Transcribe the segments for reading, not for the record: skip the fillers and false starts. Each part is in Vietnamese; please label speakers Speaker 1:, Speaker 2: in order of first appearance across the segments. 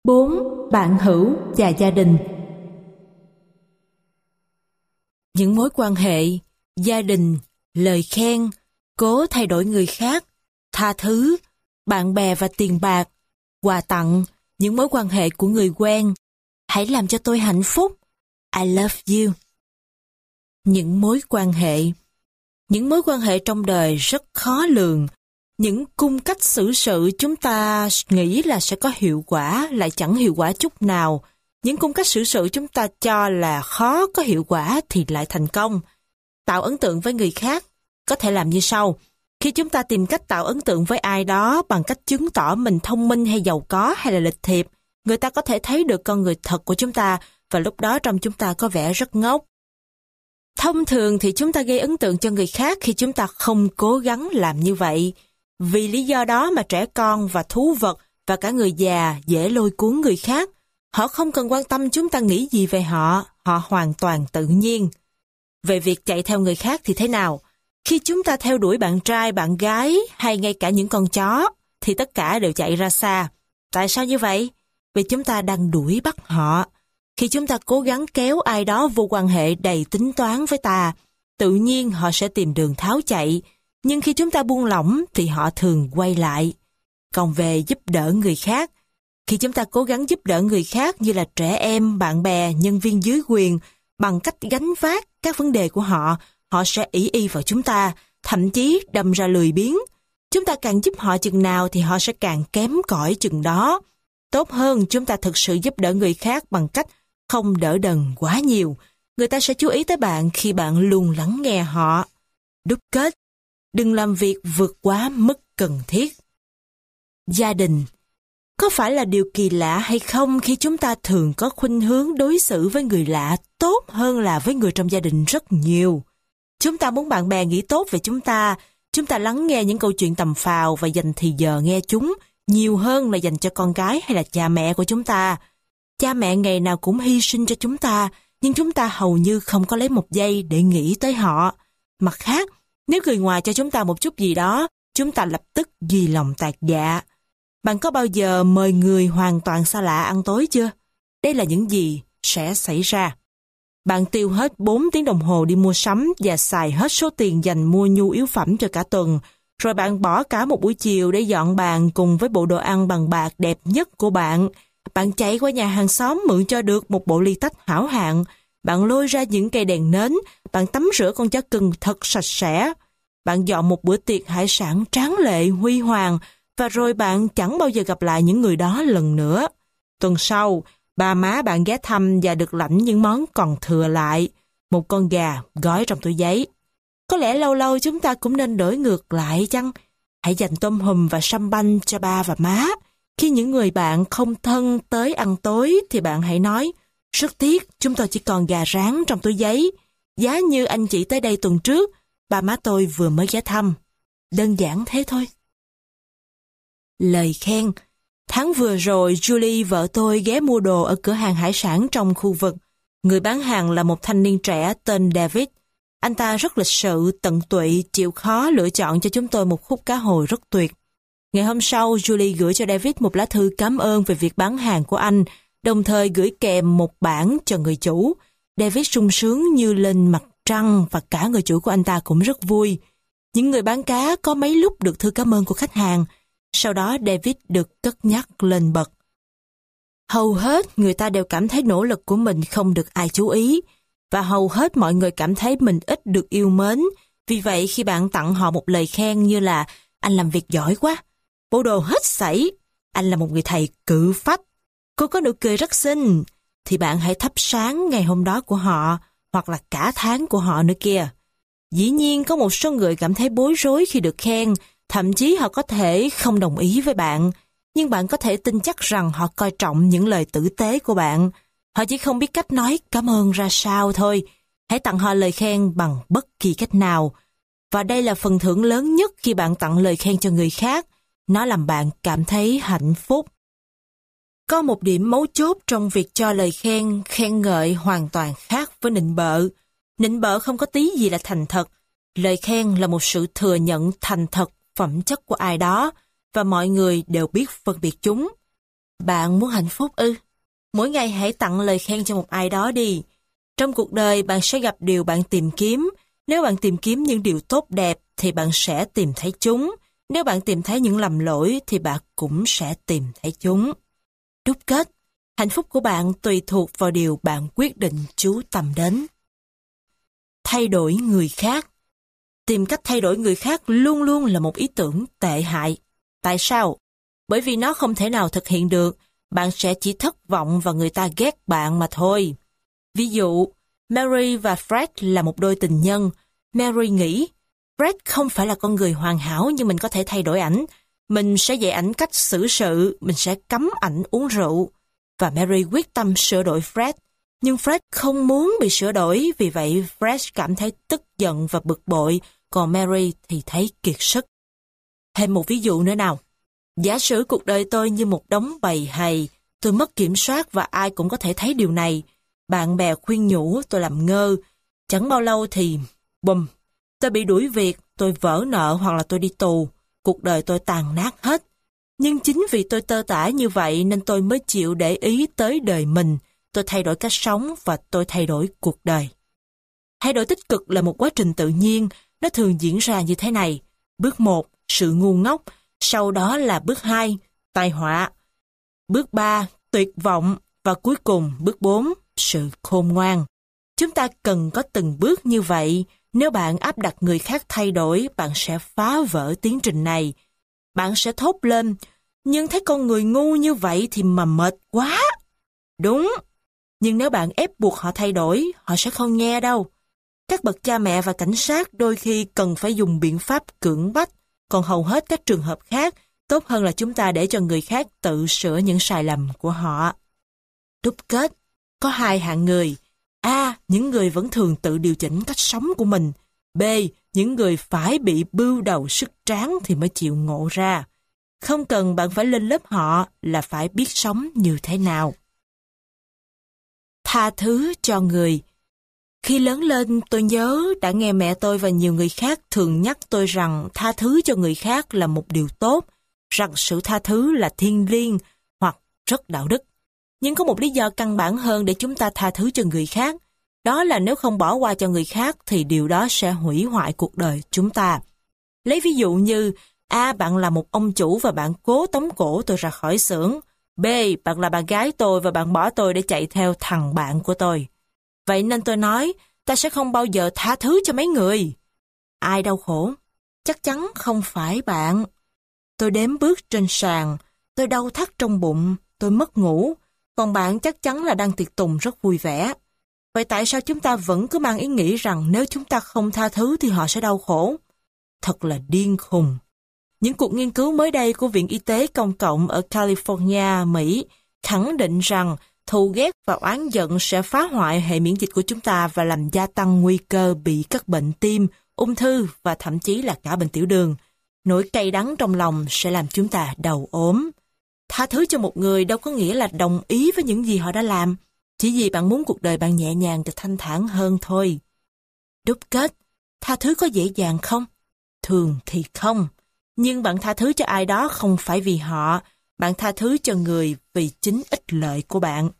Speaker 1: 4. Bạn hữu và gia đình. Những mối quan hệ, gia đình, lời khen, cố thay đổi người khác, tha thứ, bạn bè và tiền bạc, quà tặng, những mối quan hệ của người quen. Hãy làm cho tôi hạnh phúc. I love you. Những mối quan hệ. Những mối quan hệ trong đời rất khó lường. Những cung cách xử sự chúng ta nghĩ là sẽ có hiệu quả lại chẳng hiệu quả chút nào. Những cung cách xử sự chúng ta cho là khó có hiệu quả thì lại thành công. Tạo ấn tượng với người khác có thể làm như sau. Khi chúng ta tìm cách tạo ấn tượng với ai đó bằng cách chứng tỏ mình thông minh hay giàu có hay là lịch thiệp, người ta có thể thấy được con người thật của chúng ta và lúc đó trông chúng ta có vẻ rất ngốc. Thông thường thì chúng ta gây ấn tượng cho người khác khi chúng ta không cố gắng làm như vậy. Vì lý do đó mà trẻ con và thú vật và cả người già dễ lôi cuốn người khác. Họ không cần quan tâm chúng ta nghĩ gì về họ, họ hoàn toàn tự nhiên. Về việc chạy theo người khác thì thế nào? Khi chúng ta theo đuổi bạn trai, bạn gái hay ngay cả những con chó, thì tất cả đều chạy ra xa. Tại sao như vậy? Vì chúng ta đang đuổi bắt họ. Khi chúng ta cố gắng kéo ai đó vô quan hệ đầy tính toán với ta, tự nhiên họ sẽ tìm đường tháo chạy. Nhưng khi chúng ta buông lỏng thì họ thường quay lại. Còn về giúp đỡ người khác, khi chúng ta cố gắng giúp đỡ người khác như là trẻ em, bạn bè, nhân viên dưới quyền, bằng cách gánh vác các vấn đề của họ, họ sẽ ỷ y vào chúng ta, thậm chí đâm ra lười biếng. Chúng ta càng giúp họ chừng nào thì họ sẽ càng kém cỏi chừng đó. Tốt hơn chúng ta thực sự giúp đỡ người khác bằng cách không đỡ đần quá nhiều. Người ta sẽ chú ý tới bạn khi bạn luôn lắng nghe họ. Đúc kết, đừng làm việc vượt quá mức cần thiết. Gia đình. Có phải là điều kỳ lạ hay không khi chúng ta thường có khuynh hướng đối xử với người lạ tốt hơn là với người trong gia đình rất nhiều? Chúng ta muốn bạn bè nghĩ tốt về chúng ta lắng nghe những câu chuyện tầm phào và dành thì giờ nghe chúng nhiều hơn là dành cho con gái hay là cha mẹ của chúng ta. Cha mẹ ngày nào cũng hy sinh cho chúng ta, nhưng chúng ta hầu như không có lấy một giây để nghĩ tới họ. Mặt khác, nếu người ngoài cho chúng ta một chút gì đó, chúng ta lập tức ghi lòng tạc dạ. Bạn có bao giờ mời người hoàn toàn xa lạ ăn tối chưa? Đây là những gì sẽ xảy ra. Bạn tiêu hết 4 tiếng đồng hồ đi mua sắm và xài hết số tiền dành mua nhu yếu phẩm cho cả tuần. Rồi bạn bỏ cả một buổi chiều để dọn bàn cùng với bộ đồ ăn bằng bạc đẹp nhất của bạn. Bạn chạy qua nhà hàng xóm mượn cho được một bộ ly tách hảo hạng. Bạn lôi ra những cây đèn nến. Bạn tắm rửa con chó cưng thật sạch sẽ. Bạn dọn một bữa tiệc hải sản tráng lệ, huy hoàng. Và rồi bạn chẳng bao giờ gặp lại những người đó lần nữa. Tuần sau, ba má bạn ghé thăm và được lãnh những món còn thừa lại. Một con gà gói trong túi giấy. Có lẽ lâu lâu chúng ta cũng nên đổi ngược lại chăng? Hãy dành tôm hùm và sâm banh cho ba và má. Khi những người bạn không thân tới ăn tối thì bạn hãy nói, rất tiếc chúng tôi chỉ còn gà rán trong túi giấy. Giá như anh chị tới đây tuần trước, ba má tôi vừa mới ghé thăm. Đơn giản thế thôi. Lời khen. Tháng vừa rồi, Julie, vợ tôi ghé mua đồ ở cửa hàng hải sản trong khu vực. Người bán hàng là một thanh niên trẻ tên David. Anh ta rất lịch sự, tận tụy, chịu khó lựa chọn cho chúng tôi một khúc cá hồi rất tuyệt. Ngày hôm sau, Julie gửi cho David một lá thư cảm ơn về việc bán hàng của anh, đồng thời gửi kèm một bản cho người chủ. David sung sướng như lên mặt trăng và cả người chủ của anh ta cũng rất vui. Những người bán cá có mấy lúc được thư cảm ơn của khách hàng. Sau đó David được cất nhắc lên bậc. Hầu hết người ta đều cảm thấy nỗ lực của mình không được ai chú ý, và hầu hết mọi người cảm thấy mình ít được yêu mến. Vì vậy khi bạn tặng họ một lời khen như là anh làm việc giỏi quá, bộ đồ hết sảy, anh là một người thầy cự phách, cô có nụ cười rất xinh, thì bạn hãy thắp sáng ngày hôm đó của họ, hoặc là cả tháng của họ nữa kia. Dĩ nhiên có một số người cảm thấy bối rối khi được khen, thậm chí họ có thể không đồng ý với bạn, nhưng bạn có thể tin chắc rằng họ coi trọng những lời tử tế của bạn. Họ chỉ không biết cách nói cảm ơn ra sao thôi. Hãy tặng họ lời khen bằng bất kỳ cách nào. Và đây là phần thưởng lớn nhất khi bạn tặng lời khen cho người khác. Nó làm bạn cảm thấy hạnh phúc. Có một điểm mấu chốt trong việc cho lời khen, khen ngợi hoàn toàn khác với nịnh bợ. Nịnh bợ không có tí gì là thành thật. Lời khen là một sự thừa nhận thành thật phẩm chất của ai đó, và mọi người đều biết phân biệt chúng. Bạn muốn hạnh phúc ư? Mỗi ngày hãy tặng lời khen cho một ai đó đi. Trong cuộc đời bạn sẽ gặp điều bạn tìm kiếm. Nếu bạn tìm kiếm những điều tốt đẹp thì bạn sẽ tìm thấy chúng. Nếu bạn tìm thấy những lầm lỗi thì bạn cũng sẽ tìm thấy chúng. Đúc kết, hạnh phúc của bạn tùy thuộc vào điều bạn quyết định chú tâm đến. Thay đổi người khác. Tìm cách thay đổi người khác luôn luôn là một ý tưởng tệ hại. Tại sao? Bởi vì nó không thể nào thực hiện được, bạn sẽ chỉ thất vọng và người ta ghét bạn mà thôi. Ví dụ, Mary và Fred là một đôi tình nhân. Mary nghĩ, Fred không phải là con người hoàn hảo nhưng mình có thể thay đổi ảnh. Mình sẽ dạy ảnh cách xử sự, mình sẽ cấm ảnh uống rượu. Và Mary quyết tâm sửa đổi Fred. Nhưng Fred không muốn bị sửa đổi, vì vậy Fred cảm thấy tức giận và bực bội, còn Mary thì thấy kiệt sức. Thêm một ví dụ nữa nào. Giả sử cuộc đời tôi như một đống bầy hầy, tôi mất kiểm soát và ai cũng có thể thấy điều này. Bạn bè khuyên nhủ, tôi làm ngơ. Chẳng bao lâu thì, bùm, tôi bị đuổi việc, tôi vỡ nợ hoặc là tôi đi tù. Cuộc đời tôi tàn nát hết. Nhưng chính vì tôi tơ tả như vậy nên tôi mới chịu để ý tới đời mình. Tôi thay đổi cách sống và tôi thay đổi cuộc đời. Thay đổi tích cực là một quá trình tự nhiên, nó thường diễn ra như thế này. Bước 1, sự ngu ngốc. Sau đó là bước 2, tai họa. Bước 3, tuyệt vọng. Và cuối cùng, bước 4, sự khôn ngoan. Chúng ta cần có từng bước như vậy. Nếu bạn áp đặt người khác thay đổi, bạn sẽ phá vỡ tiến trình này. Bạn sẽ thốt lên, nhưng thấy con người ngu như vậy thì mà mệt quá. Đúng, nhưng nếu bạn ép buộc họ thay đổi, họ sẽ không nghe đâu. Các bậc cha mẹ và cảnh sát đôi khi cần phải dùng biện pháp cưỡng bách, còn hầu hết các trường hợp khác, tốt hơn là chúng ta để cho người khác tự sửa những sai lầm của họ. Đúc kết, có hai hạng người. A. Những người vẫn thường tự điều chỉnh cách sống của mình. B. Những người phải bị bưu đầu sức tráng thì mới chịu ngộ ra. Không cần bạn phải lên lớp họ là phải biết sống như thế nào. Tha thứ cho người. Khi lớn lên, tôi nhớ đã nghe mẹ tôi và nhiều người khác thường nhắc tôi rằng tha thứ cho người khác là một điều tốt, rằng sự tha thứ là thiêng liêng hoặc rất đạo đức. Nhưng có một lý do căn bản hơn để chúng ta tha thứ cho người khác. Đó là nếu không bỏ qua cho người khác thì điều đó sẽ hủy hoại cuộc đời chúng ta. Lấy ví dụ như A. Bạn là một ông chủ và bạn cố tống cổ tôi ra khỏi xưởng. B. Bạn là bạn gái tôi và bạn bỏ tôi để chạy theo thằng bạn của tôi. Vậy nên tôi nói, ta sẽ không bao giờ tha thứ cho mấy người. Ai đau khổ? Chắc chắn không phải bạn. Tôi đếm bước trên sàn, tôi đau thắt trong bụng, tôi mất ngủ, còn bạn chắc chắn là đang tiệc tùng rất vui vẻ. Vậy tại sao chúng ta vẫn cứ mang ý nghĩ rằng nếu chúng ta không tha thứ thì họ sẽ đau khổ? Thật là điên khùng. Những cuộc nghiên cứu mới đây của Viện Y tế Công cộng ở California, Mỹ, khẳng định rằng thù ghét và oán giận sẽ phá hoại hệ miễn dịch của chúng ta và làm gia tăng nguy cơ bị các bệnh tim, ung thư và thậm chí là cả bệnh tiểu đường. Nỗi cay đắng trong lòng sẽ làm chúng ta đau ốm. Tha thứ cho một người đâu có nghĩa là đồng ý với những gì họ đã làm, chỉ vì bạn muốn cuộc đời bạn nhẹ nhàng và thanh thản hơn thôi. Đúc kết, tha thứ có dễ dàng không? Thường thì không. Nhưng bạn tha thứ cho ai đó không phải vì họ, bạn tha thứ cho người vì chính ích lợi của bạn.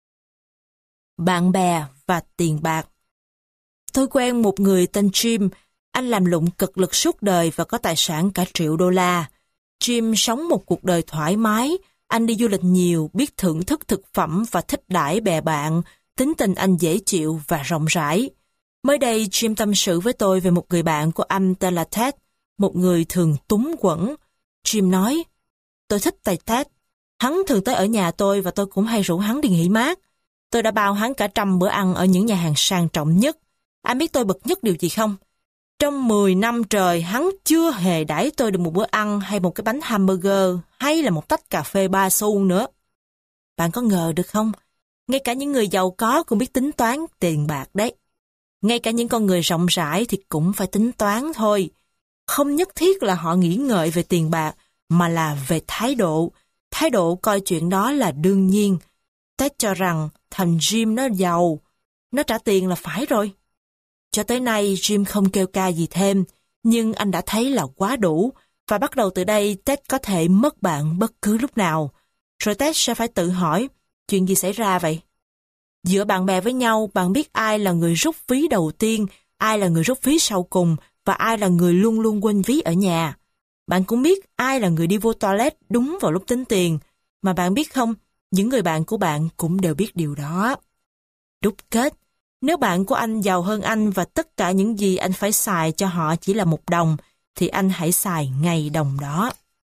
Speaker 1: Bạn bè và tiền bạc. Tôi quen một người tên Jim, anh làm lụng cực lực suốt đời và có tài sản cả $1 triệu. Jim sống một cuộc đời thoải mái, anh đi du lịch nhiều, biết thưởng thức thực phẩm và thích đãi bè bạn, tính tình anh dễ chịu và rộng rãi. Mới đây Jim tâm sự với tôi về một người bạn của anh tên là Ted, một người thường túng quẫn. Jim nói, tôi thích tay Ted. Hắn thường tới ở nhà tôi và tôi cũng hay rủ hắn đi nghỉ mát. Tôi đã bao hắn cả 100 bữa ăn ở những nhà hàng sang trọng nhất. Anh biết tôi bực nhất điều gì không? Trong 10 năm trời, hắn chưa hề đãi tôi được một bữa ăn hay một cái bánh hamburger hay là một tách cà phê 3 xu nữa. Bạn có ngờ được không? Ngay cả những người giàu có cũng biết tính toán tiền bạc đấy. Ngay cả những con người rộng rãi thì cũng phải tính toán thôi. Không nhất thiết là họ nghĩ ngợi về tiền bạc, mà là về thái độ. Thái độ coi chuyện đó là đương nhiên. Ted cho rằng thằng Jim nó giàu, nó trả tiền là phải rồi. Cho tới nay Jim không kêu ca gì thêm, nhưng anh đã thấy là quá đủ, và bắt đầu từ đây Ted có thể mất bạn bất cứ lúc nào. Rồi Ted sẽ phải tự hỏi, chuyện gì xảy ra vậy? Giữa bạn bè với nhau, bạn biết ai là người rút ví đầu tiên, ai là người rút ví sau cùng, và ai là người luôn luôn quên ví ở nhà. Bạn cũng biết ai là người đi vô toilet đúng vào lúc tính tiền, mà bạn biết không, những người bạn của bạn cũng đều biết điều đó. Đúc kết, nếu bạn của anh giàu hơn anh và tất cả những gì anh phải xài cho họ chỉ là 1 đồng, thì anh hãy xài ngay đồng đó.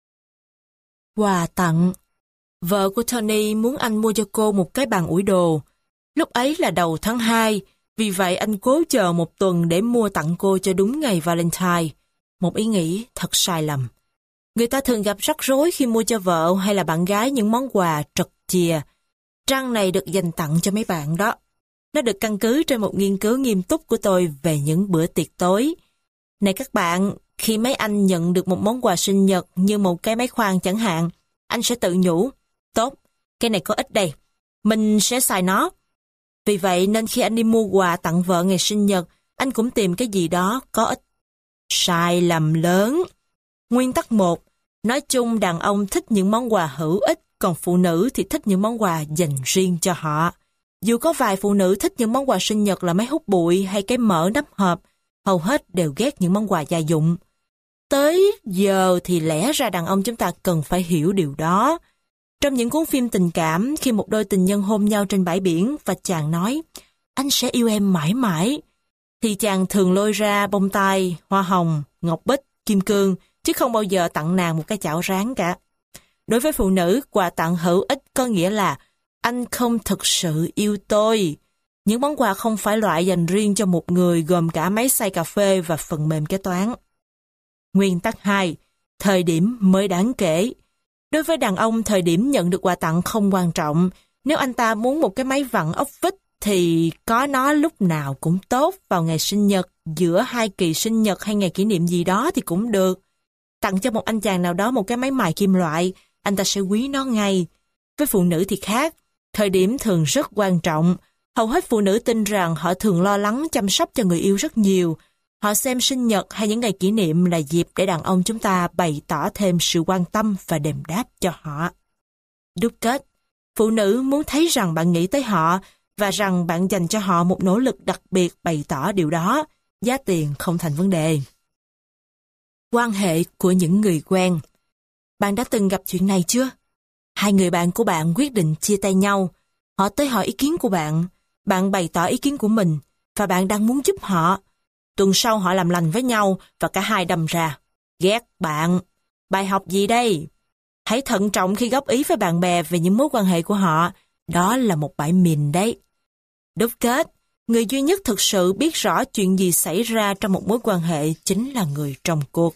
Speaker 1: Quà tặng. Vợ của Tony muốn anh mua cho cô một cái bàn ủi đồ. Lúc ấy là đầu tháng 2, vì vậy anh cố chờ 1 tuần để mua tặng cô cho đúng ngày Valentine. Một ý nghĩ thật sai lầm. Người ta thường gặp rắc rối khi mua cho vợ hay là bạn gái những món quà trật chìa. Trang này được dành tặng cho mấy bạn đó. Nó được căn cứ trên một nghiên cứu nghiêm túc của tôi về những bữa tiệc tối. Này các bạn, khi mấy anh nhận được một món quà sinh nhật như một cái máy khoan chẳng hạn, anh sẽ tự nhủ, tốt, cái này có ích đây, mình sẽ xài nó. Vì vậy nên khi anh đi mua quà tặng vợ ngày sinh nhật, anh cũng tìm cái gì đó có ích. Sai lầm lớn. Nguyên tắc 1. Nói chung đàn ông thích những món quà hữu ích, còn phụ nữ thì thích những món quà dành riêng cho họ. Dù có vài phụ nữ thích những món quà sinh nhật là máy hút bụi hay cái mỡ nắp hộp, hầu hết đều ghét những món quà gia dụng. Tới giờ thì lẽ ra đàn ông chúng ta cần phải hiểu điều đó. Trong những cuốn phim tình cảm, khi một đôi tình nhân hôn nhau trên bãi biển và chàng nói, anh sẽ yêu em mãi mãi, thì chàng thường lôi ra bông tai, hoa hồng, ngọc bích, kim cương, chứ không bao giờ tặng nàng một cái chảo rán cả. Đối với phụ nữ, quà tặng hữu ích có nghĩa là anh không thực sự yêu tôi. Những món quà không phải loại dành riêng cho một người gồm cả máy xay cà phê và phần mềm kế toán. Nguyên tắc 2. Thời điểm mới đáng kể. Đối với đàn ông, thời điểm nhận được quà tặng không quan trọng. Nếu anh ta muốn một cái máy vặn ốc vít thì có nó lúc nào cũng tốt, vào ngày sinh nhật, giữa 2 kỳ sinh nhật hay ngày kỷ niệm gì đó thì cũng được. Tặng cho một anh chàng nào đó một cái máy mài kim loại, anh ta sẽ quý nó ngay. Với phụ nữ thì khác, thời điểm thường rất quan trọng. Hầu hết phụ nữ tin rằng họ thường lo lắng chăm sóc cho người yêu rất nhiều. Họ xem sinh nhật hay những ngày kỷ niệm là dịp để đàn ông chúng ta bày tỏ thêm sự quan tâm và đền đáp cho họ. Đúc kết, phụ nữ muốn thấy rằng bạn nghĩ tới họ và rằng bạn dành cho họ một nỗ lực đặc biệt bày tỏ điều đó. Giá tiền không thành vấn đề. Quan hệ của những người quen. Bạn đã từng gặp chuyện này chưa? 2 người bạn của bạn quyết định chia tay nhau. Họ tới hỏi ý kiến của bạn. Bạn bày tỏ ý kiến của mình và bạn đang muốn giúp họ. Tuần sau họ làm lành với nhau và cả hai đâm ra. Ghét bạn. Bài học gì đây? Hãy thận trọng khi góp ý với bạn bè về những mối quan hệ của họ. Đó là một bãi mìn đấy. Đúc kết, người duy nhất thực sự biết rõ chuyện gì xảy ra trong một mối quan hệ chính là người trong cuộc.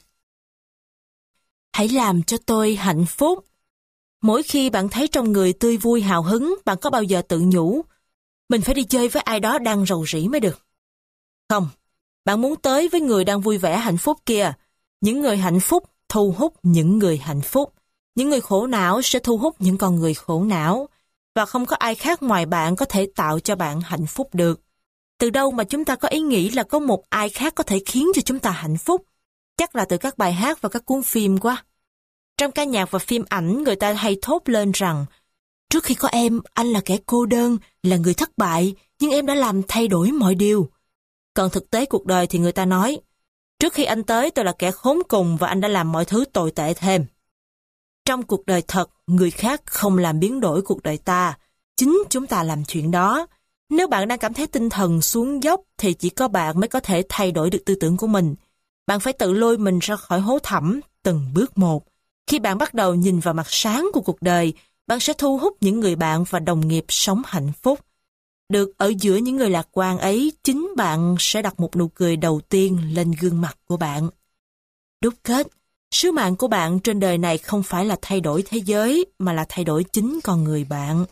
Speaker 1: Hãy làm cho tôi hạnh phúc. Mỗi khi bạn thấy trong người tươi vui hào hứng, bạn có bao giờ tự nhủ, mình phải đi chơi với ai đó đang rầu rĩ mới được? Không, bạn muốn tới với người đang vui vẻ hạnh phúc kia. Những người hạnh phúc thu hút những người hạnh phúc. Những người khổ não sẽ thu hút những con người khổ não. Và không có ai khác ngoài bạn có thể tạo cho bạn hạnh phúc được. Từ đâu mà chúng ta có ý nghĩ là có một ai khác có thể khiến cho chúng ta hạnh phúc? Chắc là từ các bài hát và các cuốn phim quá. Trong ca nhạc và phim ảnh, người ta hay thốt lên rằng, trước khi có em, anh là kẻ cô đơn, là người thất bại, nhưng em đã làm thay đổi mọi điều. Còn thực tế cuộc đời thì người ta nói, trước khi anh tới tôi là kẻ khốn cùng và anh đã làm mọi thứ tồi tệ thêm. Trong cuộc đời thật, người khác không làm biến đổi cuộc đời ta, chính chúng ta làm chuyện đó. Nếu bạn đang cảm thấy tinh thần xuống dốc thì chỉ có bạn mới có thể thay đổi được tư tưởng của mình. Bạn phải tự lôi mình ra khỏi hố thẳm từng bước một. Khi bạn bắt đầu nhìn vào mặt sáng của cuộc đời, bạn sẽ thu hút những người bạn và đồng nghiệp sống hạnh phúc. Được ở giữa những người lạc quan ấy, chính bạn sẽ đặt một nụ cười đầu tiên lên gương mặt của bạn. Đúc kết, sứ mạng của bạn trên đời này không phải là thay đổi thế giới, mà là thay đổi chính con người bạn.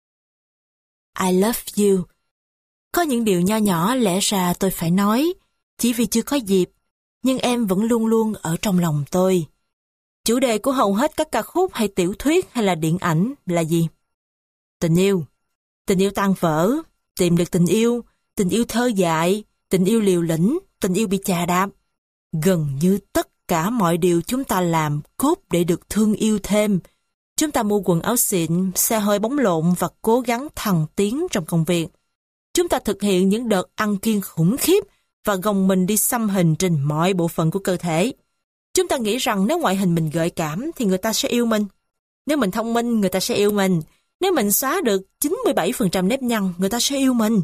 Speaker 1: I love you. Có những điều nho nhỏ lẽ ra tôi phải nói, chỉ vì chưa có dịp, nhưng em vẫn luôn luôn ở trong lòng tôi. Chủ đề của hầu hết các ca khúc hay tiểu thuyết hay là điện ảnh là gì? Tình yêu. Tình yêu tan vỡ, tìm được tình yêu thơ dại, tình yêu liều lĩnh, tình yêu bị chà đạp. Gần như tất cả mọi điều chúng ta làm cốt để được thương yêu thêm. Chúng ta mua quần áo xịn, xe hơi bóng lộn và cố gắng thăng tiến trong công việc. Chúng ta thực hiện những đợt ăn kiêng khủng khiếp và gồng mình đi xăm hình trên mọi bộ phận của cơ thể. Chúng ta nghĩ rằng nếu ngoại hình mình gợi cảm thì người ta sẽ yêu mình. Nếu mình thông minh, người ta sẽ yêu mình. Nếu mình xóa được 97% nếp nhăn, người ta sẽ yêu mình.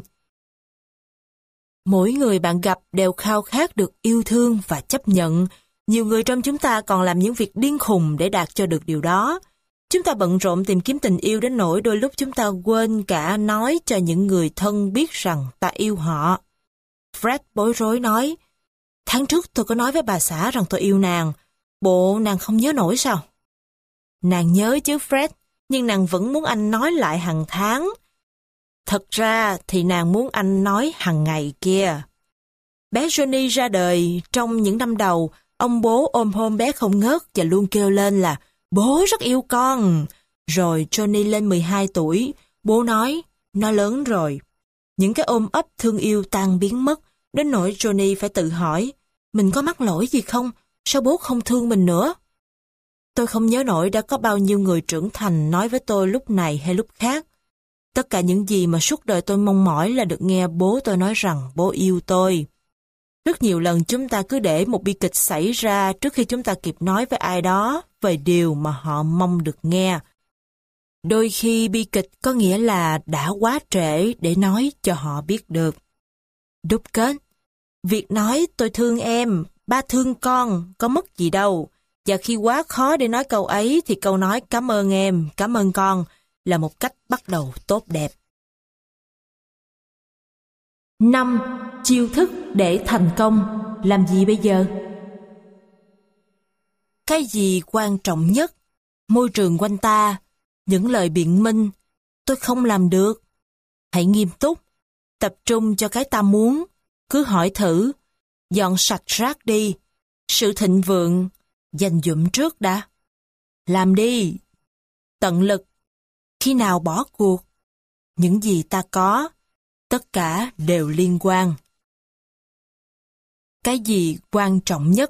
Speaker 1: Mỗi người bạn gặp đều khao khát được yêu thương và chấp nhận. Nhiều người trong chúng ta còn làm những việc điên khùng để đạt cho được điều đó. Chúng ta bận rộn tìm kiếm tình yêu đến nỗi đôi lúc chúng ta quên cả nói cho những người thân biết rằng ta yêu họ. Fred bối rối nói, tháng trước tôi có nói với bà xã rằng tôi yêu nàng. Bộ nàng không nhớ nổi sao? Nàng nhớ chứ Fred, nhưng nàng vẫn muốn anh nói lại hàng tháng. Thật ra thì nàng muốn anh nói hàng ngày kia. Bé Johnny ra đời trong những năm đầu, ông bố ôm hôn bé không ngớt và luôn kêu lên là bố rất yêu con. Rồi Johnny lên 12 tuổi, bố nói, nó lớn rồi. Những cái ôm ấp thương yêu tan biến mất, đến nỗi Johnny phải tự hỏi, mình có mắc lỗi gì không? Sao bố không thương mình nữa? Tôi không nhớ nổi đã có bao nhiêu người trưởng thành nói với tôi lúc này hay lúc khác. Tất cả những gì mà suốt đời tôi mong mỏi là được nghe bố tôi nói rằng bố yêu tôi. Rất nhiều lần chúng ta cứ để một bi kịch xảy ra trước khi chúng ta kịp nói với ai đó về điều mà họ mong được nghe. Đôi khi bi kịch có nghĩa là đã quá trễ để nói cho họ biết được. Đúc kết, việc nói tôi thương em, ba thương con, có mất gì đâu. Và khi quá khó để nói câu ấy thì câu nói cảm ơn em, cảm ơn con là một cách bắt đầu tốt đẹp. 5. Chiêu thức để thành công. Làm gì bây giờ? Cái gì quan trọng nhất? Môi trường quanh ta, những lời biện minh, tôi không làm được. Hãy nghiêm túc, tập trung cho cái ta muốn, cứ hỏi thử, dọn sạch rác đi, sự thịnh vượng, dành dụm trước đã. Làm đi, tận lực, khi nào bỏ cuộc, những gì ta có, tất cả đều liên quan. Cái gì quan trọng nhất?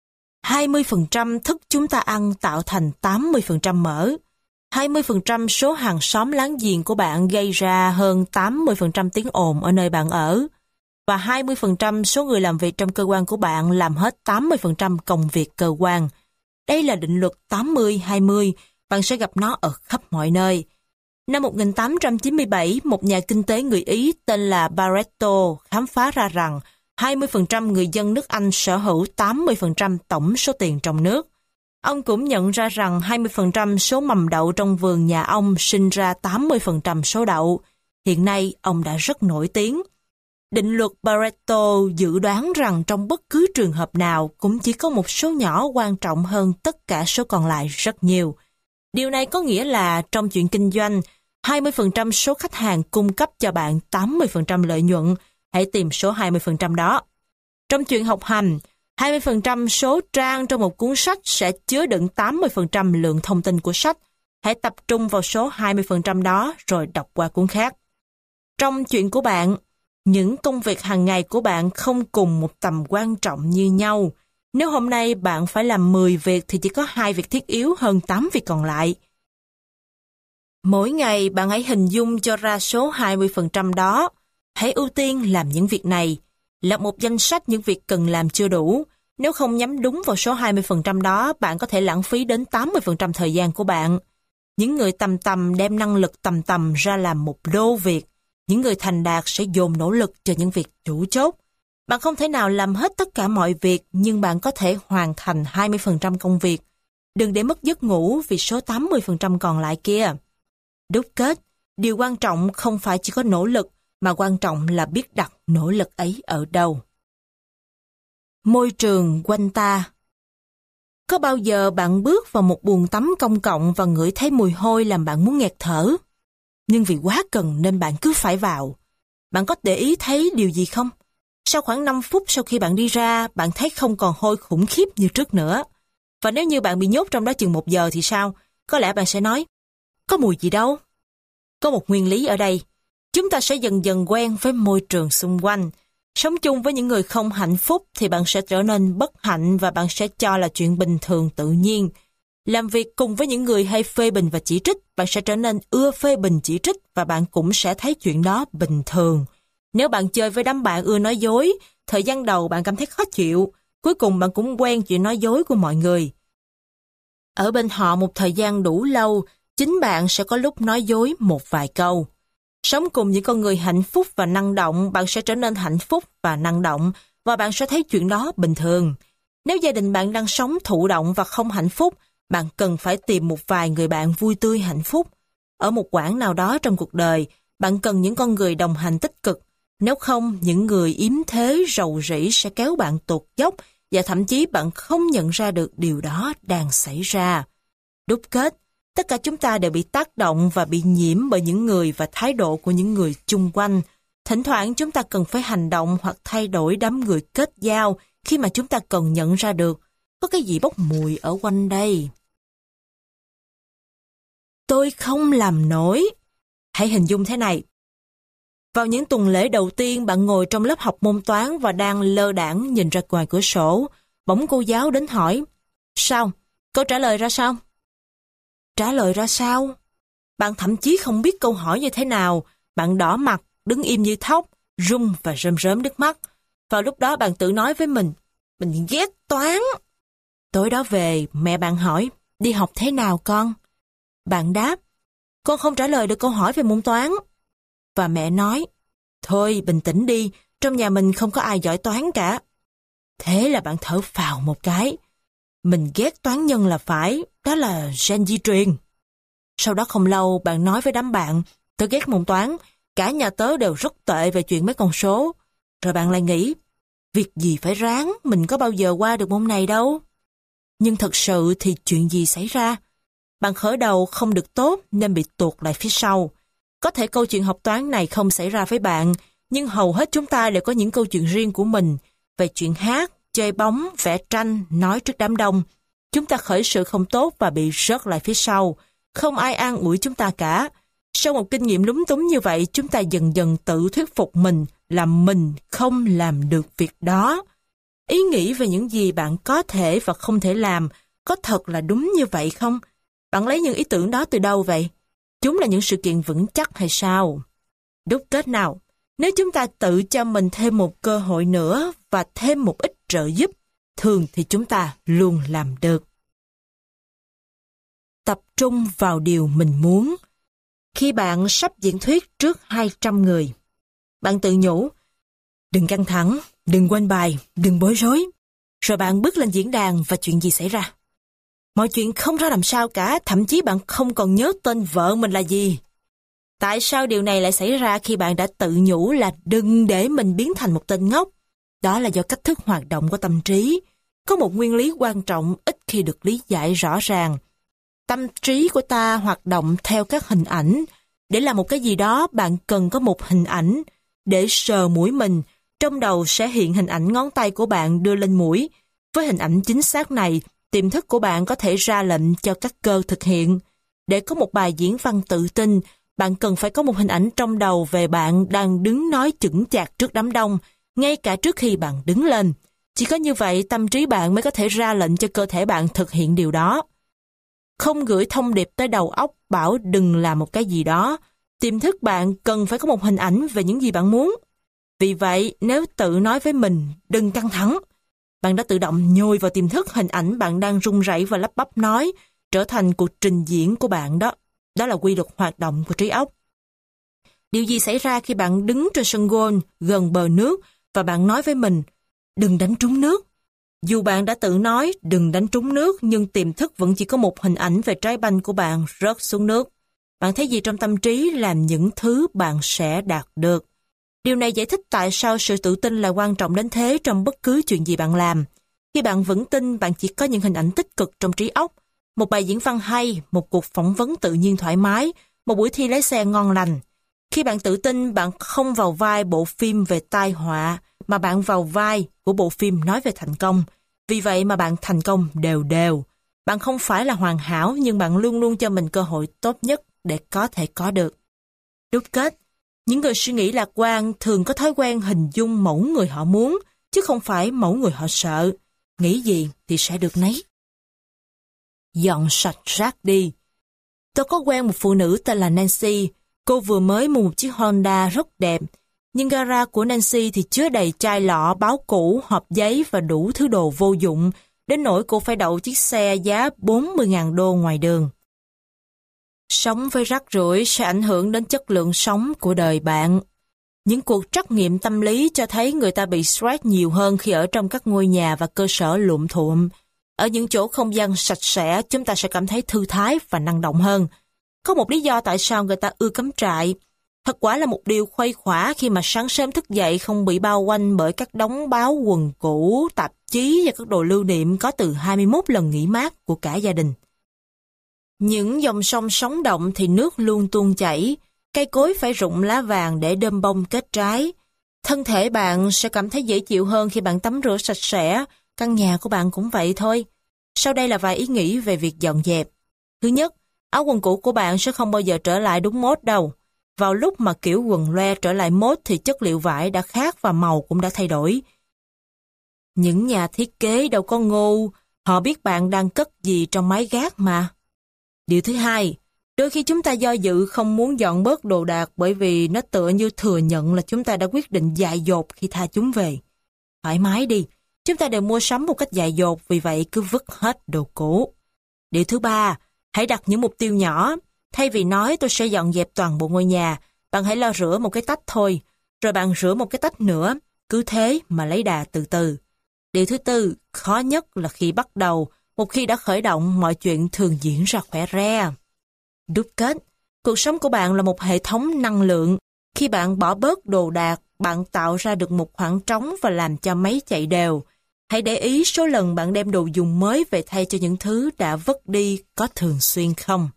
Speaker 1: 20% thức chúng ta ăn tạo thành 80% mỡ. 20% số hàng xóm láng giềng của bạn gây ra hơn 80% tiếng ồn ở nơi bạn ở. Và 20% số người làm việc trong cơ quan của bạn làm hết 80% công việc cơ quan. Đây là định luật 80-20, bạn sẽ gặp nó ở khắp mọi nơi. Năm 1897, một nhà kinh tế người Ý tên là Pareto khám phá ra rằng 20% người dân nước Anh sở hữu 80% tổng số tiền trong nước. Ông cũng nhận ra rằng 20% số mầm đậu trong vườn nhà ông sinh ra 80% số đậu. Hiện nay, ông đã rất nổi tiếng. Định luật Pareto dự đoán rằng trong bất cứ trường hợp nào cũng chỉ có một số nhỏ quan trọng hơn tất cả số còn lại rất nhiều. Điều này có nghĩa là trong chuyện kinh doanh, 20% số khách hàng cung cấp cho bạn 80% lợi nhuận, hãy tìm số 20% đó. Trong chuyện học hành, 20% số trang trong một cuốn sách sẽ chứa đựng 80% lượng thông tin của sách. Hãy tập trung vào số 20% đó rồi đọc qua cuốn khác. Trong chuyện của bạn, những công việc hàng ngày của bạn không cùng một tầm quan trọng như nhau. Nếu hôm nay bạn phải làm 10 việc thì chỉ có 2 việc thiết yếu hơn 8 việc còn lại. Mỗi ngày bạn hãy hình dung cho ra số 20% đó. Hãy ưu tiên làm những việc này. Lập một danh sách những việc cần làm chưa đủ. Nếu không nhắm đúng vào số 20% đó, bạn có thể lãng phí đến 80% thời gian của bạn. Những người tầm tầm đem năng lực tầm tầm ra làm một lô việc. Những người thành đạt sẽ dồn nỗ lực cho những việc chủ chốt. Bạn không thể nào làm hết tất cả mọi việc, nhưng bạn có thể hoàn thành 20% công việc. Đừng để mất giấc ngủ vì số 80% còn lại kia. Đúc kết, điều quan trọng không phải chỉ có nỗ lực, mà quan trọng là biết đặt nỗ lực ấy ở đâu. Môi trường quanh ta. Có bao giờ bạn bước vào một bồn tắm công cộng và ngửi thấy mùi hôi làm bạn muốn nghẹt thở? Nhưng vì quá cần nên bạn cứ phải vào. Bạn có để ý thấy điều gì không? Sau khoảng 5 phút sau khi bạn đi ra, bạn thấy không còn hôi khủng khiếp như trước nữa. Và nếu như bạn bị nhốt trong đó chừng 1 giờ thì sao? Có lẽ bạn sẽ nói, có mùi gì đâu. Có một nguyên lý ở đây. Chúng ta sẽ dần dần quen với môi trường xung quanh. Sống chung với những người không hạnh phúc thì bạn sẽ trở nên bất hạnh và bạn sẽ cho là chuyện bình thường tự nhiên. Làm việc cùng với những người hay phê bình và chỉ trích, bạn sẽ trở nên ưa phê bình chỉ trích và bạn cũng sẽ thấy chuyện đó bình thường. Nếu bạn chơi với đám bạn ưa nói dối, thời gian đầu bạn cảm thấy khó chịu, cuối cùng bạn cũng quen chuyện nói dối của mọi người. Ở bên họ một thời gian đủ lâu, chính bạn sẽ có lúc nói dối một vài câu. Sống cùng những con người hạnh phúc và năng động, bạn sẽ trở nên hạnh phúc và năng động, và bạn sẽ thấy chuyện đó bình thường. Nếu gia đình bạn đang sống thụ động và không hạnh phúc, bạn cần phải tìm một vài người bạn vui tươi hạnh phúc. Ở một quãng nào đó trong cuộc đời, bạn cần những con người đồng hành tích cực. Nếu không, những người yếm thế rầu rĩ sẽ kéo bạn tụt dốc và thậm chí bạn không nhận ra được điều đó đang xảy ra. Đúc kết, tất cả chúng ta đều bị tác động và bị nhiễm bởi những người và thái độ của những người chung quanh. Thỉnh thoảng chúng ta cần phải hành động hoặc thay đổi đám người kết giao khi mà chúng ta cần nhận ra được có cái gì bốc mùi ở quanh đây. Tôi không làm nổi. Hãy hình dung thế này. Vào những tuần lễ đầu tiên, bạn ngồi trong lớp học môn toán và đang lơ đãng nhìn ra ngoài cửa sổ. Bỗng cô giáo đến hỏi, sao? Câu trả lời ra sao? Trả lời ra sao? Bạn thậm chí không biết câu hỏi như thế nào. Bạn đỏ mặt, đứng im như thóc, run và rơm rớm nước mắt. Vào lúc đó bạn tự nói với mình ghét toán. Tối đó về, mẹ bạn hỏi, đi học thế nào con? Bạn đáp, con không trả lời được câu hỏi về môn toán. Và mẹ nói, thôi bình tĩnh đi, trong nhà mình không có ai giỏi toán cả. Thế là bạn thở phào một cái. Mình ghét toán nhân là phải, đó là gen di truyền. Sau đó không lâu bạn nói với đám bạn, tớ ghét môn toán, cả nhà tớ đều rất tệ về chuyện mấy con số. Rồi bạn lại nghĩ, việc gì phải ráng, mình có bao giờ qua được môn này đâu. Nhưng thật sự thì chuyện gì xảy ra? Bạn khởi đầu không được tốt nên bị tuột lại phía sau. Có thể câu chuyện học toán này không xảy ra với bạn, nhưng hầu hết chúng ta đều có những câu chuyện riêng của mình về chuyện hát, chơi bóng, vẽ tranh, nói trước đám đông. Chúng ta khởi sự không tốt và bị rớt lại phía sau. Không ai an ủi chúng ta cả. Sau một kinh nghiệm lúng túng như vậy, chúng ta dần dần tự thuyết phục mình là mình không làm được việc đó. Ý nghĩ về những gì bạn có thể và không thể làm có thật là đúng như vậy không? Bạn lấy những ý tưởng đó từ đâu vậy? Chúng là những sự kiện vững chắc hay sao? Đúc kết nào, nếu chúng ta tự cho mình thêm một cơ hội nữa và thêm một ít trợ giúp, thường thì chúng ta luôn làm được. Tập trung vào điều mình muốn. Khi bạn sắp diễn thuyết trước 200 người, bạn tự nhủ, đừng căng thẳng, đừng quên bài, đừng bối rối. Rồi bạn bước lên diễn đàn và chuyện gì xảy ra? Mọi chuyện không ra làm sao cả, thậm chí bạn không còn nhớ tên vợ mình là gì. Tại sao điều này lại xảy ra khi bạn đã tự nhủ là đừng để mình biến thành một tên ngốc? Đó là do cách thức hoạt động của tâm trí. Có một nguyên lý quan trọng ít khi được lý giải rõ ràng. Tâm trí của ta hoạt động theo các hình ảnh. Để làm một cái gì đó, bạn cần có một hình ảnh. Để sờ mũi mình, trong đầu sẽ hiện hình ảnh ngón tay của bạn đưa lên mũi. Với hình ảnh chính xác này, tiềm thức của bạn có thể ra lệnh cho các cơ thực hiện. Để có một bài diễn văn tự tin, bạn cần phải có một hình ảnh trong đầu về bạn đang đứng nói chững chạc trước đám đông, ngay cả trước khi bạn đứng lên. Chỉ có như vậy, tâm trí bạn mới có thể ra lệnh cho cơ thể bạn thực hiện điều đó. Không gửi thông điệp tới đầu óc bảo đừng làm một cái gì đó. Tiềm thức bạn cần phải có một hình ảnh về những gì bạn muốn. Vì vậy, nếu tự nói với mình đừng căng thẳng, bạn đã tự động nhồi vào tiềm thức hình ảnh bạn đang run rẩy và lắp bắp nói, trở thành cuộc trình diễn của bạn đó. Đó là quy luật hoạt động của trí óc. Điều gì xảy ra khi bạn đứng trên sân golf gần bờ nước và bạn nói với mình, đừng đánh trúng nước? Dù bạn đã tự nói đừng đánh trúng nước, nhưng tiềm thức vẫn chỉ có một hình ảnh về trái banh của bạn rớt xuống nước. Bạn thấy gì trong tâm trí làm những thứ bạn sẽ đạt được. Điều này giải thích tại sao sự tự tin là quan trọng đến thế trong bất cứ chuyện gì bạn làm. Khi bạn vững tin, bạn chỉ có những hình ảnh tích cực trong trí óc. Một bài diễn văn hay, một cuộc phỏng vấn tự nhiên thoải mái, một buổi thi lái xe ngon lành. Khi bạn tự tin, bạn không vào vai bộ phim về tai họa, mà bạn vào vai của bộ phim nói về thành công. Vì vậy mà bạn thành công đều đều. Bạn không phải là hoàn hảo, nhưng bạn luôn luôn cho mình cơ hội tốt nhất để có thể có được. Đúc kết, những người suy nghĩ lạc quan thường có thói quen hình dung mẫu người họ muốn, chứ không phải mẫu người họ sợ. Nghĩ gì thì sẽ được nấy. Dọn sạch rác đi. Tôi có quen một phụ nữ tên là Nancy. Cô vừa mới mua một chiếc Honda rất đẹp. Nhưng gara của Nancy thì chứa đầy chai lọ, báo cũ, hộp giấy và đủ thứ đồ vô dụng, đến nỗi cô phải đậu chiếc xe giá 40.000 đô ngoài đường. Sống với rác rưởi sẽ ảnh hưởng đến chất lượng sống của đời bạn. Những cuộc trắc nghiệm tâm lý cho thấy người ta bị stress nhiều hơn khi ở trong các ngôi nhà và cơ sở lụm thuộm. Ở những chỗ không gian sạch sẽ, chúng ta sẽ cảm thấy thư thái và năng động hơn. Có một lý do tại sao người ta ưa cắm trại. Thật quả là một điều khuây khỏa khi mà sáng sớm thức dậy không bị bao quanh bởi các đống báo quần cũ, tạp chí và các đồ lưu niệm có từ 21 lần nghỉ mát của cả gia đình. Những dòng sông sống động thì nước luôn tuôn chảy, cây cối phải rụng lá vàng để đơm bông kết trái. Thân thể bạn sẽ cảm thấy dễ chịu hơn khi bạn tắm rửa sạch sẽ, căn nhà của bạn cũng vậy thôi. Sau đây là vài ý nghĩ về việc dọn dẹp. Thứ nhất, áo quần cũ của bạn sẽ không bao giờ trở lại đúng mốt đâu. Vào lúc mà kiểu quần loe trở lại mốt thì chất liệu vải đã khác và màu cũng đã thay đổi. Những nhà thiết kế đâu có ngu, họ biết bạn đang cất gì trong máy gác mà. Điều thứ hai, đôi khi chúng ta do dự không muốn dọn bớt đồ đạc bởi vì nó tựa như thừa nhận là chúng ta đã quyết định dại dột khi tha chúng về. Thoải mái đi, chúng ta đều mua sắm một cách dại dột, vì vậy cứ vứt hết đồ cũ. Điều thứ ba, hãy đặt những mục tiêu nhỏ. Thay vì nói tôi sẽ dọn dẹp toàn bộ ngôi nhà, bạn hãy lo rửa một cái tách thôi, rồi bạn rửa một cái tách nữa, cứ thế mà lấy đà từ từ. Điều thứ tư, khó nhất là khi bắt đầu, một khi đã khởi động, mọi chuyện thường diễn ra khỏe re. Đúc kết, cuộc sống của bạn là một hệ thống năng lượng. Khi bạn bỏ bớt đồ đạc, bạn tạo ra được một khoảng trống và làm cho máy chạy đều. Hãy để ý số lần bạn đem đồ dùng mới về thay cho những thứ đã vứt đi có thường xuyên không.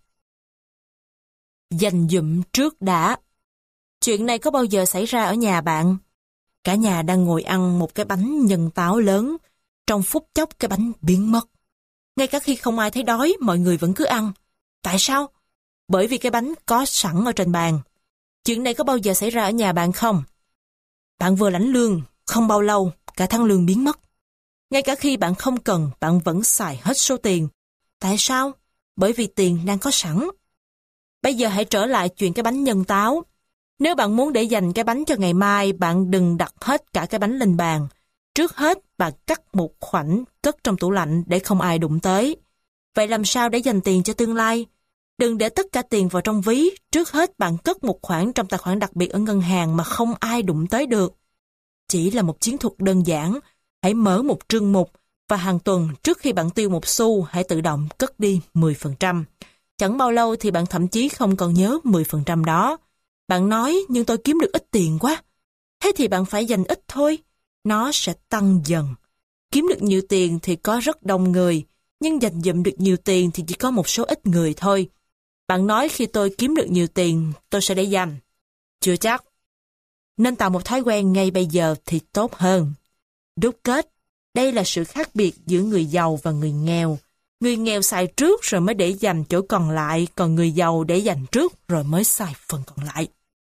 Speaker 1: Dành dụm trước đã. Chuyện này có bao giờ xảy ra ở nhà bạn? Cả nhà đang ngồi ăn một cái bánh nhân táo lớn. Trong phút chốc cái bánh biến mất. Ngay cả khi không ai thấy đói, mọi người vẫn cứ ăn. Tại sao? Bởi vì cái bánh có sẵn ở trên bàn. Chuyện này có bao giờ xảy ra ở nhà bạn không? Bạn vừa lãnh lương, không bao lâu, cả tháng lương biến mất. Ngay cả khi bạn không cần, bạn vẫn xài hết số tiền. Tại sao? Bởi vì tiền đang có sẵn. Bây giờ hãy trở lại chuyện cái bánh nhân táo. Nếu bạn muốn để dành cái bánh cho ngày mai, bạn đừng đặt hết cả cái bánh lên bàn. Trước hết, bạn cắt một khoảnh cất trong tủ lạnh để không ai đụng tới. Vậy làm sao để dành tiền cho tương lai? Đừng để tất cả tiền vào trong ví. Trước hết, bạn cất một khoản trong tài khoản đặc biệt ở ngân hàng mà không ai đụng tới được. Chỉ là một chiến thuật đơn giản. Hãy mở một trương mục và hàng tuần trước khi bạn tiêu một xu, hãy tự động cất đi 10%. Chẳng bao lâu thì bạn thậm chí không còn nhớ 10% đó. Bạn nói, nhưng tôi kiếm được ít tiền quá. Thế thì bạn phải dành ít thôi. Nó sẽ tăng dần. Kiếm được nhiều tiền thì có rất đông người, nhưng dành dụm được nhiều tiền thì chỉ có một số ít người thôi. Bạn nói khi tôi kiếm được nhiều tiền, tôi sẽ để dành. Chưa chắc. Nên tạo một thói quen ngay bây giờ thì tốt hơn. Đúc kết, đây là sự khác biệt giữa người giàu và người nghèo. Người nghèo xài trước rồi mới để dành chỗ còn lại, còn người giàu để dành trước rồi mới xài phần còn lại.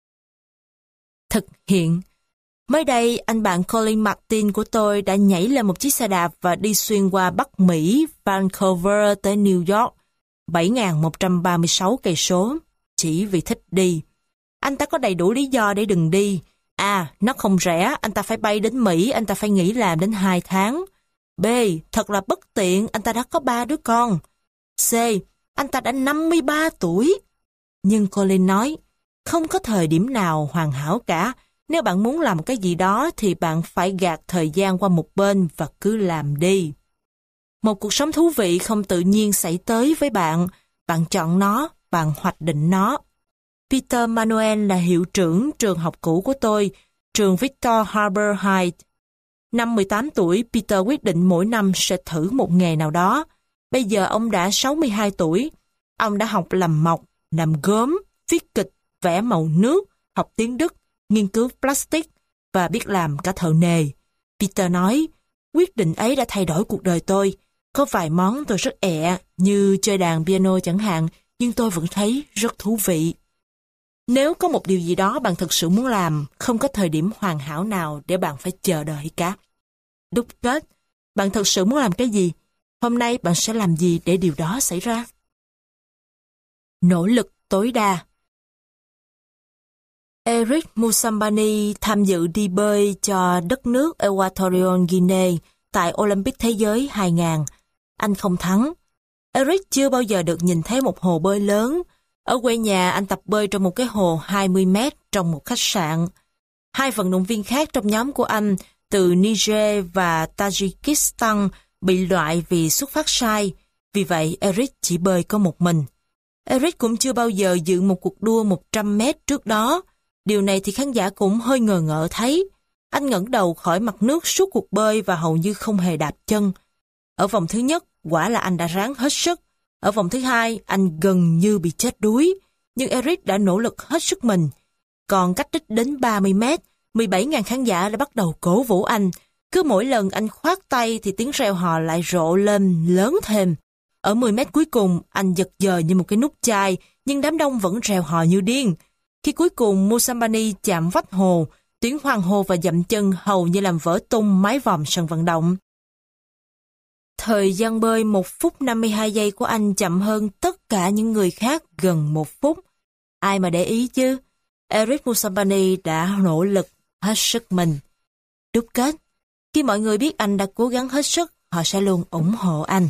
Speaker 1: Thực hiện. Mới đây, anh bạn Colin Martin của tôi đã nhảy lên một chiếc xe đạp và đi xuyên qua Bắc Mỹ, Vancouver tới New York, 7.136 cây số, chỉ vì thích đi. Anh ta có đầy đủ lý do để đừng đi. A. Nó không rẻ, anh ta phải bay đến Mỹ, anh ta phải nghỉ làm đến 2 tháng. B. Thật là bất tiện, anh ta đã có 3 đứa con. C. Anh ta đã 53 tuổi. Nhưng Colin nói, không có thời điểm nào hoàn hảo cả. Nếu bạn muốn làm cái gì đó thì bạn phải gạt thời gian qua một bên và cứ làm đi. Một cuộc sống thú vị không tự nhiên xảy tới với bạn. Bạn chọn nó, bạn hoạch định nó. Peter Manuel là hiệu trưởng trường học cũ của tôi, trường Victor Harbor High. Năm 18 tuổi, Peter quyết định mỗi năm sẽ thử một nghề nào đó. Bây giờ ông đã 62 tuổi. Ông đã học làm mộc, làm gốm, viết kịch, vẽ màu nước, học tiếng Đức, nghiên cứu plastic và biết làm cả thợ nề. Peter nói, quyết định ấy đã thay đổi cuộc đời tôi. Có vài món tôi rất như chơi đàn piano chẳng hạn, nhưng tôi vẫn thấy rất thú vị. Nếu có một điều gì đó bạn thực sự muốn làm, không có thời điểm hoàn hảo nào để bạn phải chờ đợi cả. Đúc kết, bạn thực sự muốn làm cái gì? Hôm nay bạn sẽ làm gì để điều đó xảy ra? Nỗ lực tối đa. Eric Moussambani tham dự đi bơi cho đất nước Equatorial Guinea tại Olympic Thế giới 2000. Anh không thắng. Eric chưa bao giờ được nhìn thấy một hồ bơi lớn. Ở quê nhà, anh tập bơi trong một cái hồ 20 mét trong một khách sạn. Hai vận động viên khác trong nhóm của anh từ Niger và Tajikistan bị loại vì xuất phát sai. Vì vậy, Eric chỉ bơi có một mình. Eric cũng chưa bao giờ dự một cuộc đua 100 mét trước đó. Điều này thì khán giả cũng hơi ngờ ngợ thấy. Anh ngẩng đầu khỏi mặt nước suốt cuộc bơi và hầu như không hề đạp chân. Ở vòng thứ nhất, quả là anh đã ráng hết sức. Ở vòng thứ hai, anh gần như bị chết đuối. Nhưng Eric đã nỗ lực hết sức mình. Còn cách đích đến 30 mét, 17.000 khán giả đã bắt đầu cổ vũ anh. Cứ mỗi lần anh khoát tay thì tiếng reo hò lại rộ lên lớn thêm. Ở 10 mét cuối cùng, anh giật giờ như một cái nút chai, nhưng đám đông vẫn reo hò như điên. Khi cuối cùng Moussambani chạm vách hồ, tiếng hoan hô và dậm chân hầu như làm vỡ tung mái vòm sân vận động. Thời gian bơi 1 phút 52 giây của anh chậm hơn tất cả những người khác gần 1 phút. Ai mà để ý chứ? Eric Moussambani đã nỗ lực hết sức mình. Đúc kết, khi mọi người biết anh đã cố gắng hết sức, họ sẽ luôn ủng hộ anh.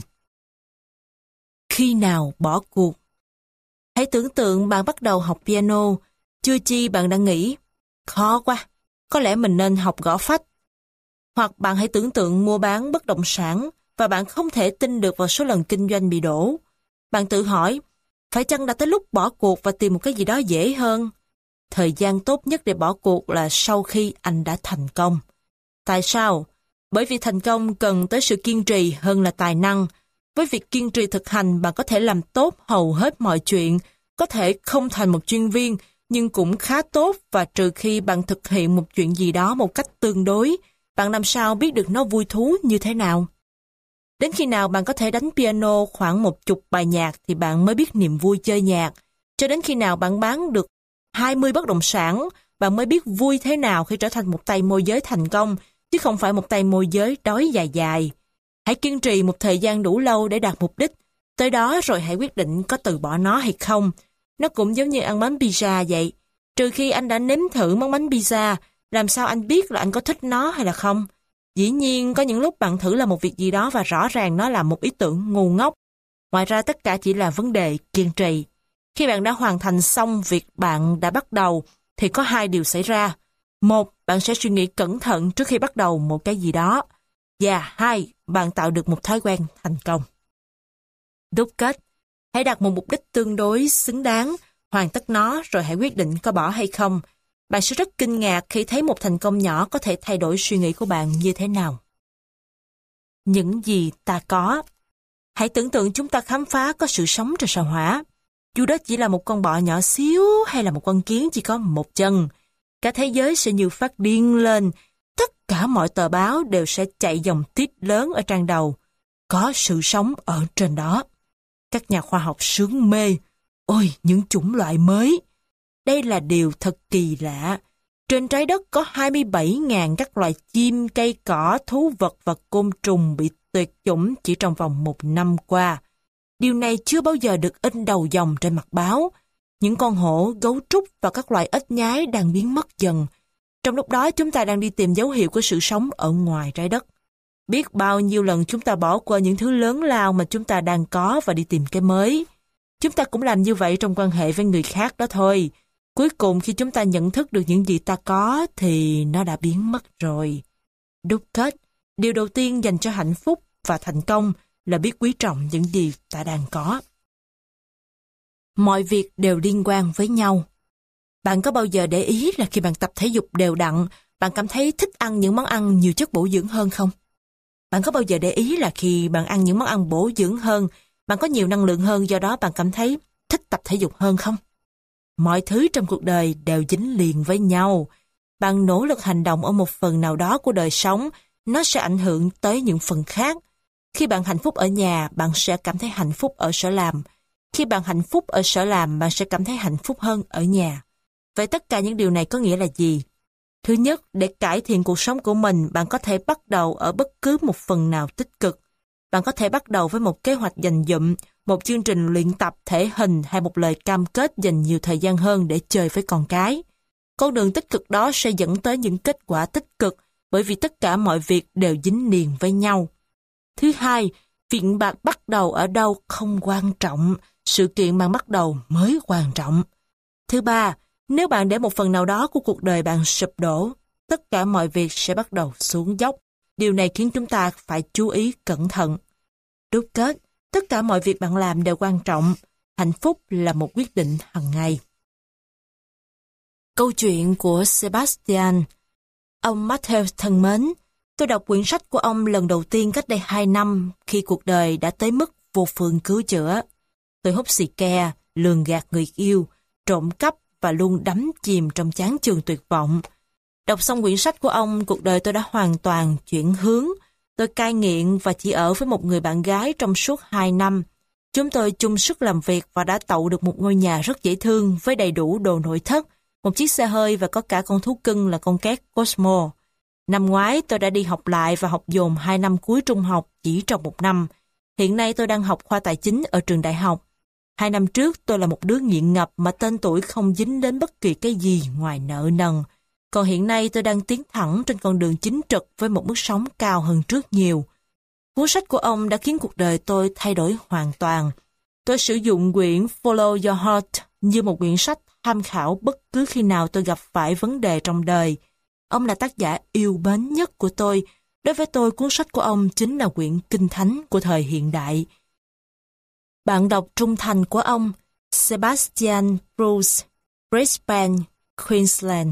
Speaker 1: Khi nào bỏ cuộc? Hãy tưởng tượng bạn bắt đầu học piano, chưa chi bạn đã nghĩ, khó quá, có lẽ mình nên học gõ phách. Hoặc bạn hãy tưởng tượng mua bán bất động sản và bạn không thể tin được vào số lần kinh doanh bị đổ. Bạn tự hỏi, phải chăng đã tới lúc bỏ cuộc và tìm một cái gì đó dễ hơn? Thời gian tốt nhất để bỏ cuộc là sau khi anh đã thành công. Tại sao? Bởi vì thành công cần tới sự kiên trì hơn là tài năng. Với việc kiên trì thực hành, bạn có thể làm tốt hầu hết mọi chuyện, có thể không thành một chuyên viên, nhưng cũng khá tốt, và trừ khi bạn thực hiện một chuyện gì đó một cách tương đối, bạn làm sao biết được nó vui thú như thế nào? Đến khi nào bạn có thể đánh piano khoảng 10 bài nhạc thì bạn mới biết niềm vui chơi nhạc. Cho đến khi nào bạn bán được 20 bất động sản, bạn mới biết vui thế nào khi trở thành một tay môi giới thành công, chứ không phải một tay môi giới đói dài dài. Hãy kiên trì một thời gian đủ lâu để đạt mục đích. Tới đó rồi hãy quyết định có từ bỏ nó hay không. Nó cũng giống như ăn bánh pizza vậy. Trừ khi anh đã nếm thử món bánh pizza, làm sao anh biết là anh có thích nó hay là không? Dĩ nhiên, có những lúc bạn thử làm một việc gì đó và rõ ràng nó là một ý tưởng ngu ngốc. Ngoài ra tất cả chỉ là vấn đề kiên trì. Khi bạn đã hoàn thành xong việc bạn đã bắt đầu, thì có 2 điều xảy ra. 1, bạn sẽ suy nghĩ cẩn thận trước khi bắt đầu một cái gì đó. Và 2, bạn tạo được một thói quen thành công. Đúc kết, hãy đặt một mục đích tương đối xứng đáng, hoàn tất nó rồi hãy quyết định có bỏ hay không. Bạn sẽ rất kinh ngạc khi thấy một thành công nhỏ có thể thay đổi suy nghĩ của bạn như thế nào. Những gì ta có. Hãy tưởng tượng chúng ta khám phá có sự sống trên sao Hỏa. Dù đó chỉ là một con bọ nhỏ xíu hay là một con kiến chỉ có 1 chân. Cả thế giới sẽ như phát điên lên. Tất cả mọi tờ báo đều sẽ chạy dòng tít lớn ở trang đầu. Có sự sống ở trên đó. Các nhà khoa học sướng mê. Ôi, những chủng loại mới. Đây là điều thật kỳ lạ. Trên trái đất có 27.000 các loài chim, cây cỏ, thú vật và côn trùng bị tuyệt chủng chỉ trong vòng 1 năm qua. Điều này chưa bao giờ được in đầu dòng trên mặt báo. Những con hổ, gấu trúc và các loài ếch nhái đang biến mất dần. Trong lúc đó chúng ta đang đi tìm dấu hiệu của sự sống ở ngoài trái đất. Biết bao nhiêu lần chúng ta bỏ qua những thứ lớn lao mà chúng ta đang có và đi tìm cái mới. Chúng ta cũng làm như vậy trong quan hệ với người khác đó thôi. Cuối cùng khi chúng ta nhận thức được những gì ta có thì nó đã biến mất rồi. Đúc kết, điều đầu tiên dành cho hạnh phúc và thành công là biết quý trọng những gì ta đang có. Mọi việc đều liên quan với nhau. Bạn có bao giờ để ý là khi bạn tập thể dục đều đặn, bạn cảm thấy thích ăn những món ăn nhiều chất bổ dưỡng hơn không? Bạn có bao giờ để ý là khi bạn ăn những món ăn bổ dưỡng hơn, bạn có nhiều năng lượng hơn, do đó bạn cảm thấy thích tập thể dục hơn không? Mọi thứ trong cuộc đời đều dính liền với nhau. Bạn nỗ lực hành động ở một phần nào đó của đời sống, nó sẽ ảnh hưởng tới những phần khác. Khi bạn hạnh phúc ở nhà, bạn sẽ cảm thấy hạnh phúc ở sở làm. Khi bạn hạnh phúc ở sở làm, bạn sẽ cảm thấy hạnh phúc hơn ở nhà. Vậy tất cả những điều này có nghĩa là gì? Thứ nhất, để cải thiện cuộc sống của mình, bạn có thể bắt đầu ở bất cứ một phần nào tích cực. Bạn có thể bắt đầu với một kế hoạch dành dụm, một chương trình luyện tập thể hình hay một lời cam kết dành nhiều thời gian hơn để chơi với con cái. Con đường tích cực đó sẽ dẫn tới những kết quả tích cực bởi vì tất cả mọi việc đều dính liền với nhau. Thứ hai, việc bạn bắt đầu ở đâu không quan trọng, sự kiện bạn bắt đầu mới quan trọng. Thứ ba, nếu bạn để một phần nào đó của cuộc đời bạn sụp đổ, tất cả mọi việc sẽ bắt đầu xuống dốc. Điều này khiến chúng ta phải chú ý cẩn thận. Đúc kết, tất cả mọi việc bạn làm đều quan trọng. Hạnh phúc là một quyết định hàng ngày. Câu chuyện của Sebastian. Ông Matthew thân mến, tôi đọc quyển sách của ông lần đầu tiên cách đây 2 năm khi cuộc đời đã tới mức vô phương cứu chữa. Tôi hút xì ke, lường gạt người yêu, trộm cắp và luôn đắm chìm trong chán chường tuyệt vọng. Đọc xong quyển sách của ông, cuộc đời tôi đã hoàn toàn chuyển hướng. Tôi cai nghiện và chỉ ở với một người bạn gái trong suốt 2 năm. Chúng tôi chung sức làm việc và đã tậu được một ngôi nhà rất dễ thương với đầy đủ đồ nội thất, một chiếc xe hơi và có cả con thú cưng là con két Cosmo. Năm ngoái tôi đã đi học lại và học dồn 2 năm cuối trung học chỉ trong 1 năm. Hiện nay tôi đang học khoa tài chính ở trường đại học. 2 năm trước tôi là một đứa nghiện ngập mà tên tuổi không dính đến bất kỳ cái gì ngoài nợ nần. Còn hiện nay tôi đang tiến thẳng trên con đường chính trực với một mức sống cao hơn trước nhiều. Cuốn sách của ông đã khiến cuộc đời tôi thay đổi hoàn toàn. Tôi sử dụng quyển Follow Your Heart như một quyển sách tham khảo bất cứ khi nào tôi gặp phải vấn đề trong đời. Ông là tác giả yêu mến nhất của tôi. Đối với tôi, cuốn sách của ông chính là quyển kinh thánh của thời hiện đại. Bạn đọc trung thành của ông, Sebastian Bruce, Brisbane, Queensland.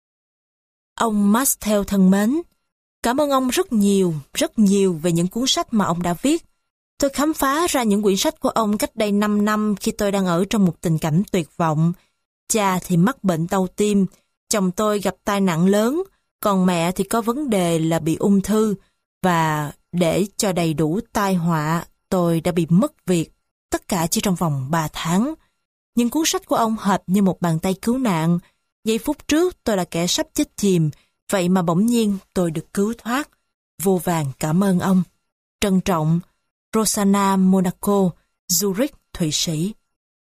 Speaker 1: Ông Matthew thân mến, cảm ơn ông rất nhiều về những cuốn sách mà ông đã viết. Tôi khám phá ra những quyển sách của ông cách đây 5 năm khi tôi đang ở trong một tình cảnh tuyệt vọng. Cha thì mắc bệnh đau tim, chồng tôi gặp tai nạn lớn, còn mẹ thì có vấn đề là bị ung thư, và để cho đầy đủ tai họa, tôi đã bị mất việc, tất cả chỉ trong vòng 3 tháng. Nhưng cuốn sách của ông hợp như một bàn tay cứu nạn. Giây phút trước tôi là kẻ sắp chết chìm, vậy mà bỗng nhiên tôi được cứu thoát. Vô vàn cảm ơn ông. Trân trọng, Rosanna, Monaco, Zurich, Thụy Sĩ.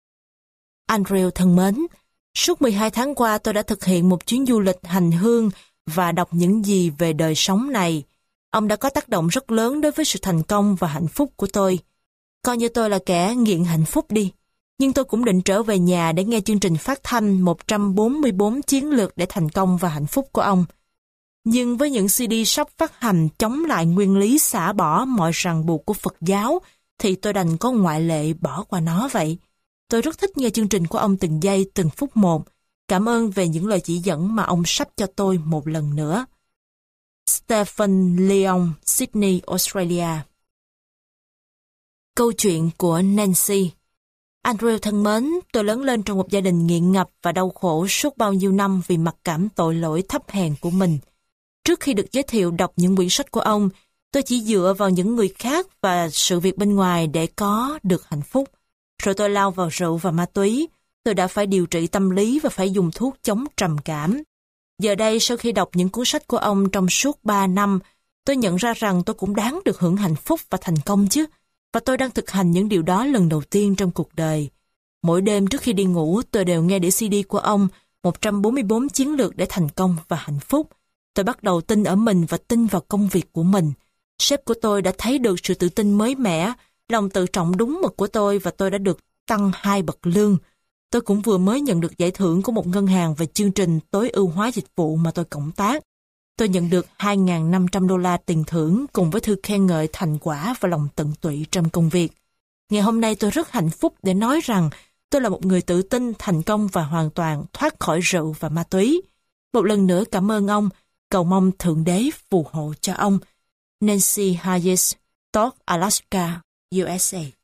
Speaker 1: Andrew thân mến, suốt 12 tháng qua tôi đã thực hiện một chuyến du lịch hành hương và đọc những gì về đời sống này. Ông đã có tác động rất lớn đối với sự thành công và hạnh phúc của tôi. Coi như tôi là kẻ nghiện hạnh phúc đi. Nhưng tôi cũng định trở về nhà để nghe chương trình phát thanh 144 chiến lược để thành công và hạnh phúc của ông. Nhưng với những CD sắp phát hành chống lại nguyên lý xả bỏ mọi ràng buộc của Phật giáo, thì tôi đành có ngoại lệ bỏ qua nó vậy. Tôi rất thích nghe chương trình của ông từng giây, từng phút một. Cảm ơn về những lời chỉ dẫn mà ông sắp cho tôi một lần nữa. Stephen Leon, Sydney, Australia. Câu chuyện của Nancy. Andrew thân mến, tôi lớn lên trong một gia đình nghiện ngập và đau khổ suốt bao nhiêu năm vì mặc cảm tội lỗi thấp hèn của mình. Trước khi được giới thiệu đọc những quyển sách của ông, tôi chỉ dựa vào những người khác và sự việc bên ngoài để có được hạnh phúc. Rồi tôi lao vào rượu và ma túy. Tôi đã phải điều trị tâm lý và phải dùng thuốc chống trầm cảm. Giờ đây, sau khi đọc những cuốn sách của ông trong suốt 3 năm, tôi nhận ra rằng tôi cũng đáng được hưởng hạnh phúc và thành công chứ. Và tôi đang thực hành những điều đó lần đầu tiên trong cuộc đời. Mỗi đêm trước khi đi ngủ, tôi đều nghe đĩa CD của ông 144 chiến lược để thành công và hạnh phúc. Tôi bắt đầu tin ở mình và tin vào công việc của mình. Sếp của tôi đã thấy được sự tự tin mới mẻ, lòng tự trọng đúng mực của tôi và tôi đã được tăng 2 bậc lương. Tôi cũng vừa mới nhận được giải thưởng của một ngân hàng về chương trình tối ưu hóa dịch vụ mà tôi cộng tác. Tôi nhận được 2.500 đô la tiền thưởng cùng với thư khen ngợi thành quả và lòng tận tụy trong công việc. Ngày hôm nay tôi rất hạnh phúc để nói rằng tôi là một người tự tin, thành công và hoàn toàn thoát khỏi rượu và ma túy. Một lần nữa cảm ơn ông, cầu mong Thượng Đế phù hộ cho ông. Nancy Hayes, Todd, Alaska, USA.